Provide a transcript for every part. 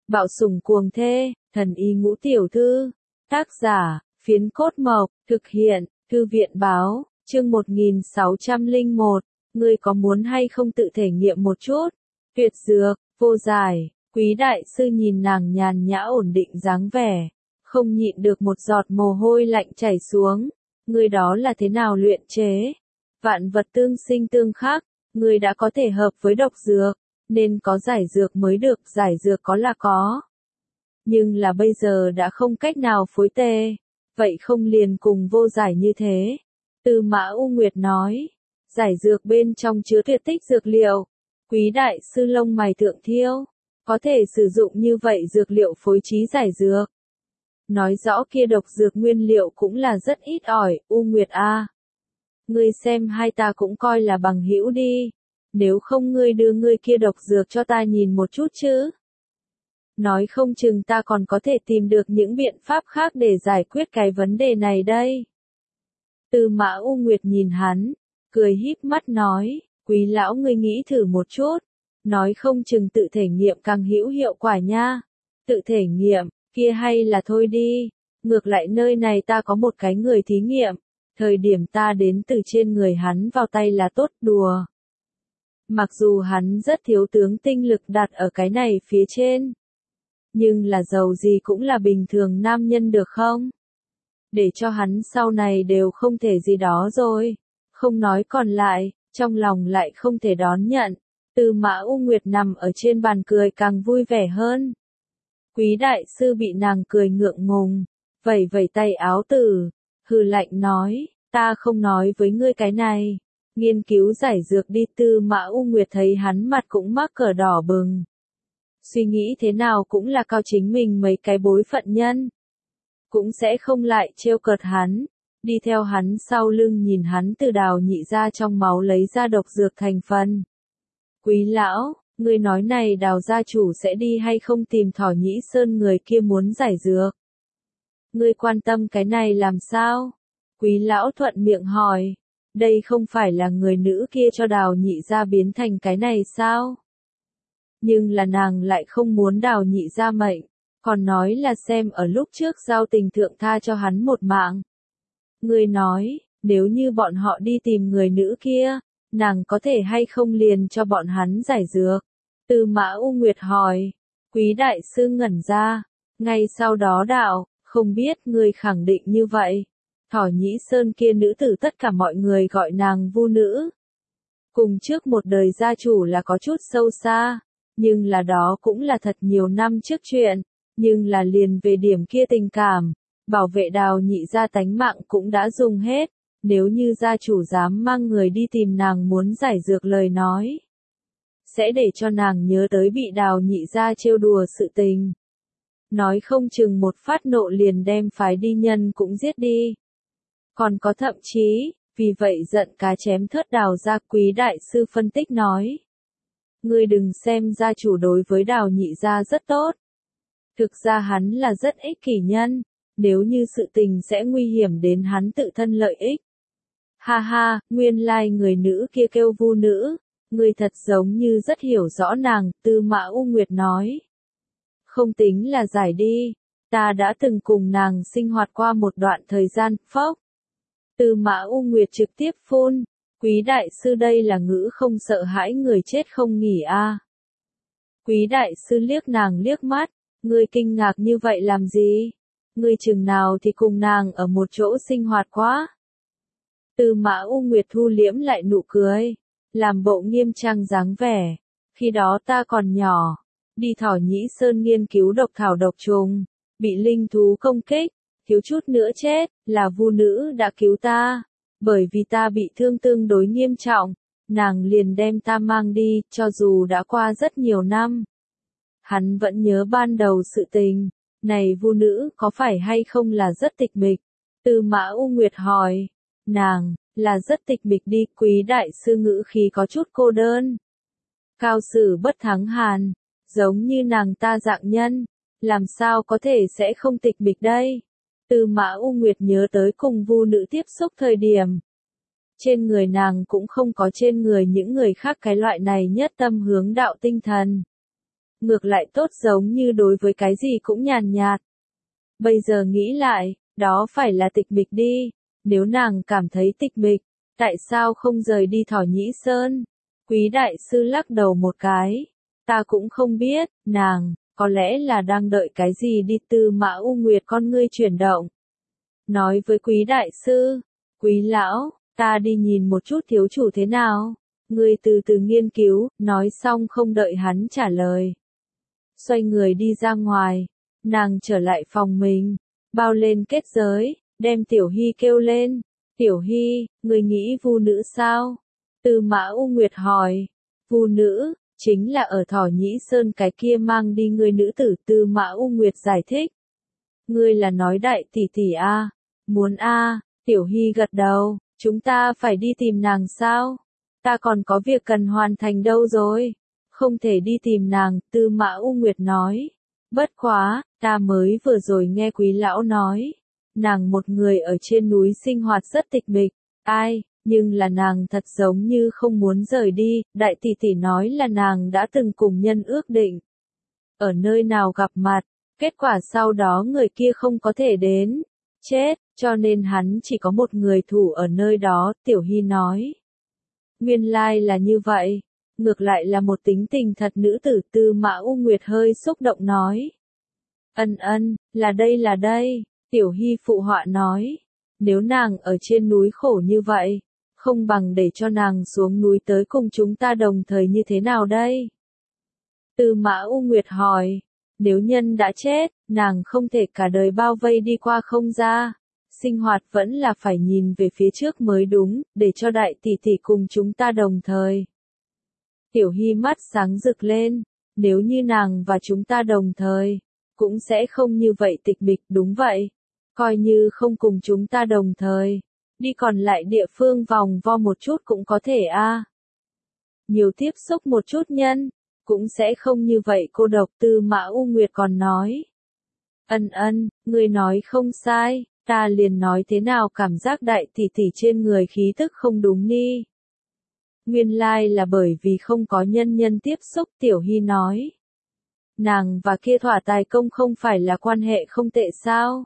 Bạo sủng cuồng thê, thần y ngũ tiểu thư. Tác giả, Phiến Cốt Mộc, thực hiện, Thư viện báo, chương 1601. Ngươi có muốn hay không tự thể nghiệm một chút? Tuyệt dược, vô giải, Quý đại sư nhìn nàng nhàn nhã ổn định dáng vẻ, không nhịn được một giọt mồ hôi lạnh chảy xuống. Ngươi đó là thế nào luyện chế? Vạn vật tương sinh tương khắc, ngươi đã có thể hợp với độc dược, nên có giải dược mới được, giải dược có là có. Nhưng là bây giờ đã không cách nào phối tê, vậy không liền cùng vô giải như thế. Tư Mã U Nguyệt nói, giải dược bên trong chứa tuyệt tích dược liệu. Quý đại sư lông mày thượng thiêu, có thể sử dụng như vậy dược liệu phối trí giải dược. Nói rõ kia độc dược nguyên liệu cũng là rất ít ỏi, U Nguyệt a. Ngươi xem hai ta cũng coi là bằng hữu đi, nếu không ngươi đưa ngươi kia độc dược cho ta nhìn một chút chứ. Nói không chừng ta còn có thể tìm được những biện pháp khác để giải quyết cái vấn đề này đây. Tư Mã U Nguyệt nhìn hắn, cười híp mắt nói, Quý lão ngươi nghĩ thử một chút, nói không chừng tự thể nghiệm càng hữu hiệu quả nha. Tự thể nghiệm, kia hay là thôi đi, ngược lại nơi này ta có một cái người thí nghiệm, thời điểm ta đến từ trên người hắn vào tay là tốt đùa. Mặc dù hắn rất thiếu tướng tinh lực đặt ở cái này phía trên, nhưng là dầu gì cũng là bình thường nam nhân được không? Để cho hắn sau này đều không thể gì đó rồi, không nói còn lại, trong lòng lại không thể đón nhận. Tư Mã U Nguyệt nằm ở trên bàn cười càng vui vẻ hơn. Quý đại sư bị nàng cười ngượng ngùng, vẩy vẩy tay áo tử, hừ lạnh nói, ta không nói với ngươi cái này, nghiên cứu giải dược đi. Tư Mã U Nguyệt thấy hắn mặt cũng mắc cỡ đỏ bừng. Suy nghĩ thế nào cũng là cao chính mình mấy cái bối phận nhân. Cũng sẽ không lại trêu cợt hắn, đi theo hắn sau lưng nhìn hắn từ Đào Nhị gia trong máu lấy ra độc dược thành phần. Quý lão, ngươi nói này Đào gia chủ sẽ đi hay không tìm Thỏ Nhĩ Sơn người kia muốn giải dược? Ngươi quan tâm cái này làm sao? Quý lão thuận miệng hỏi, đây không phải là người nữ kia cho Đào Nhị gia biến thành cái này sao? Nhưng là nàng lại không muốn Đào Nhị gia mệnh, còn nói là xem ở lúc trước giao tình thượng tha cho hắn một mạng. Ngươi nói, nếu như bọn họ đi tìm người nữ kia, nàng có thể hay không liền cho bọn hắn giải dược? Tư Mã U Nguyệt hỏi. Quý đại sư ngẩn ra, ngay sau đó đạo, không biết ngươi khẳng định như vậy. Thỏ Nhĩ Sơn kia nữ tử tất cả mọi người gọi nàng Vu nữ. Cùng trước một đời gia chủ là có chút sâu xa, nhưng là đó cũng là thật nhiều năm trước chuyện, nhưng là liền về điểm kia tình cảm, bảo vệ Đào Nhị gia tánh mạng cũng đã dùng hết, nếu như gia chủ dám mang người đi tìm nàng muốn giải dược lời nói, sẽ để cho nàng nhớ tới bị Đào Nhị gia trêu đùa sự tình. Nói không chừng một phát nộ liền đem phái đi nhân cũng giết đi. Còn có thậm chí, vì vậy giận cá chém thớt Đào gia. Quý đại sư phân tích nói. Ngươi đừng xem gia chủ đối với Đào Nhị gia rất tốt. Thực ra hắn là rất ích kỷ nhân, nếu như sự tình sẽ nguy hiểm đến hắn tự thân lợi ích. Ha ha, nguyên lai người nữ kia kêu Vu nữ, ngươi thật giống như rất hiểu rõ nàng. Tư Mã U Nguyệt nói. Không tính là giải đi, ta đã từng cùng nàng sinh hoạt qua một đoạn thời gian. Phốc. Tư Mã U Nguyệt trực tiếp phun, Quý đại sư đây là ngữ không sợ hãi người chết không nghỉ a. Quý đại sư liếc nàng liếc mắt, ngươi kinh ngạc như vậy làm gì? Ngươi chừng nào thì cùng nàng ở một chỗ sinh hoạt quá. Tư Mã U Nguyệt thu liễm lại nụ cười, làm bộ nghiêm trang dáng vẻ. Khi đó ta còn nhỏ, đi Thỏ Nhĩ Sơn nghiên cứu độc thảo độc trùng, bị linh thú công kích, thiếu chút nữa chết, là Vu nữ đã cứu ta, bởi vì ta bị thương tương đối nghiêm trọng, nàng liền đem ta mang đi, cho dù đã qua rất nhiều năm. Hắn vẫn nhớ ban đầu sự tình, này Vu nữ có phải hay không là rất tịch mịch? Tư Mã U Nguyệt hỏi, nàng, là rất tịch mịch đi. Quý đại sư ngữ khí có chút cô đơn. Cao sử bất thắng hàn, giống như nàng ta dạng nhân, làm sao có thể sẽ không tịch mịch đây? Tư Mã U Nguyệt nhớ tới cùng Vu nữ tiếp xúc thời điểm. Trên người nàng cũng không có trên người những người khác cái loại này nhất tâm hướng đạo tinh thần. ngược lại tốt giống như đối với cái gì cũng nhàn nhạt. Bây giờ nghĩ lại, đó phải là tịch mịch đi, nếu nàng cảm thấy tịch mịch, tại sao không rời đi Thỏ Nhĩ Sơn? Quý đại sư lắc đầu một cái, ta cũng không biết, nàng, có lẽ là đang đợi cái gì đi. Tư Mã U Nguyệt con ngươi chuyển động. Nói với quý đại sư, quý lão, ta đi nhìn một chút thiếu chủ thế nào, ngươi từ từ nghiên cứu, nói xong không đợi hắn trả lời. Xoay người đi ra ngoài, nàng trở lại phòng mình, bao lên kết giới, đem Tiểu Hy kêu lên. Tiểu Hy, ngươi nghĩ vu nữ sao? Tư Mã U Nguyệt hỏi. Vu nữ, chính là ở Thỏ Nhĩ Sơn cái kia mang đi ngươi nữ tử. Tư Mã U Nguyệt giải thích. Ngươi là nói đại tỷ tỷ a? Muốn a? Tiểu Hy gật đầu, chúng ta phải đi tìm nàng sao? Ta còn có việc cần hoàn thành đâu rồi? Không thể đi tìm nàng, Tư Mã U Nguyệt nói. Bất quá, ta mới vừa rồi nghe quý lão nói. Nàng một người ở trên núi sinh hoạt rất tịch mịch, ai, nhưng là nàng thật giống như không muốn rời đi, đại tỷ tỷ nói là nàng đã từng cùng nhân ước định. Ở nơi nào gặp mặt, kết quả sau đó người kia không có thể đến, chết, cho nên hắn chỉ có một người thủ ở nơi đó, Tiểu Hy nói. Nguyên lai là như vậy, ngược lại là một tính tình thật nữ tử. Tư Mã U Nguyệt hơi xúc động nói. Ân, là đây. Tiểu Hy phụ họa nói, nếu nàng ở trên núi khổ như vậy, không bằng để cho nàng xuống núi tới cùng chúng ta đồng thời như thế nào đây? Tư Mã U Nguyệt hỏi, nếu nhân đã chết, nàng không thể cả đời bao vây đi qua không ra, sinh hoạt vẫn là phải nhìn về phía trước mới đúng, để cho đại tỷ tỷ cùng chúng ta đồng thời. Tiểu Hy mắt sáng rực lên, nếu như nàng và chúng ta đồng thời, cũng sẽ không như vậy tịch mịch. Đúng vậy. Coi như không cùng chúng ta đồng thời, đi còn lại địa phương vòng vo một chút cũng có thể a. Nhiều tiếp xúc một chút nhân, cũng sẽ không như vậy cô độc. Tư Mã U Nguyệt còn nói. Ân, ngươi nói không sai, ta liền nói thế nào cảm giác đại tỷ tỷ trên người khí tức không đúng ni. Nguyên lai là bởi vì không có nhân tiếp xúc. Tiểu Hy nói. Nàng và kia Thỏa Tài Công không phải là quan hệ không tệ sao?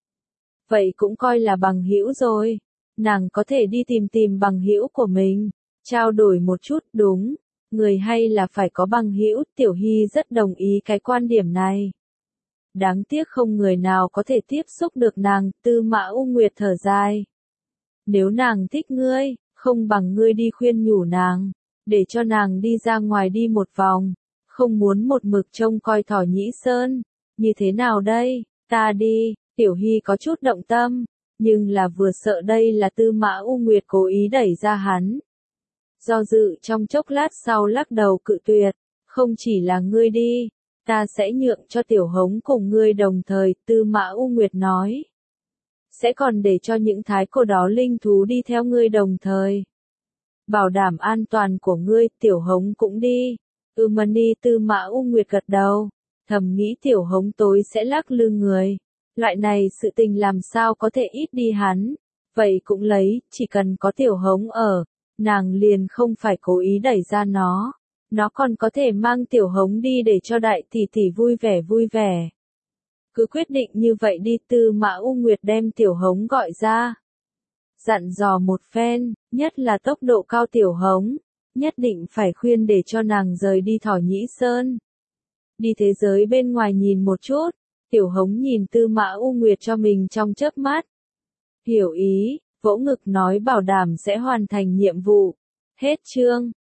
Vậy cũng coi là bằng hữu rồi. Nàng có thể đi tìm bằng hữu của mình, trao đổi một chút. Đúng, người hay là phải có bằng hữu. Tiểu Hy rất đồng ý cái quan điểm này. Đáng tiếc không người nào có thể tiếp xúc được nàng. Tư Mã U Nguyệt thở dài. Nếu nàng thích ngươi, không bằng ngươi đi khuyên nhủ nàng, để cho nàng đi ra ngoài đi một vòng, không muốn một mực trông coi Thỏ Nhĩ Sơn. Như thế nào đây? Ta đi. Tiểu Hy có chút động tâm, nhưng là vừa sợ đây là Tư Mã U Nguyệt cố ý đẩy ra hắn. Do dự trong chốc lát sau lắc đầu cự tuyệt, không chỉ là ngươi đi, ta sẽ nhượng cho Tiểu Hống cùng ngươi đồng thời. Tư Mã U Nguyệt nói. Sẽ còn để cho những thái cổ đó linh thú đi theo ngươi đồng thời. Bảo đảm an toàn của ngươi. Tiểu Hống cũng đi. Mani. Tư Mã U Nguyệt gật đầu, thầm nghĩ Tiểu Hống tối sẽ lắc lư người. Loại này sự tình làm sao có thể ít đi hắn. Vậy cũng lấy, chỉ cần có Tiểu Hống ở, nàng liền không phải cố ý đẩy ra nó. Nó còn có thể mang Tiểu Hống đi để cho đại tỷ tỷ vui vẻ. Cứ quyết định như vậy đi. Tư Mã U Nguyệt đem Tiểu Hống gọi ra. Dặn dò một phen, nhất là tốc độ cao Tiểu Hống. Nhất định phải khuyên để cho nàng rời đi Thỏ Nhĩ Sơn. Đi thế giới bên ngoài nhìn một chút. Tiểu Hống nhìn Tư Mã U Nguyệt cho mình trong chớp mắt. Hiểu ý, vỗ ngực nói bảo đảm sẽ hoàn thành nhiệm vụ. Hết chương.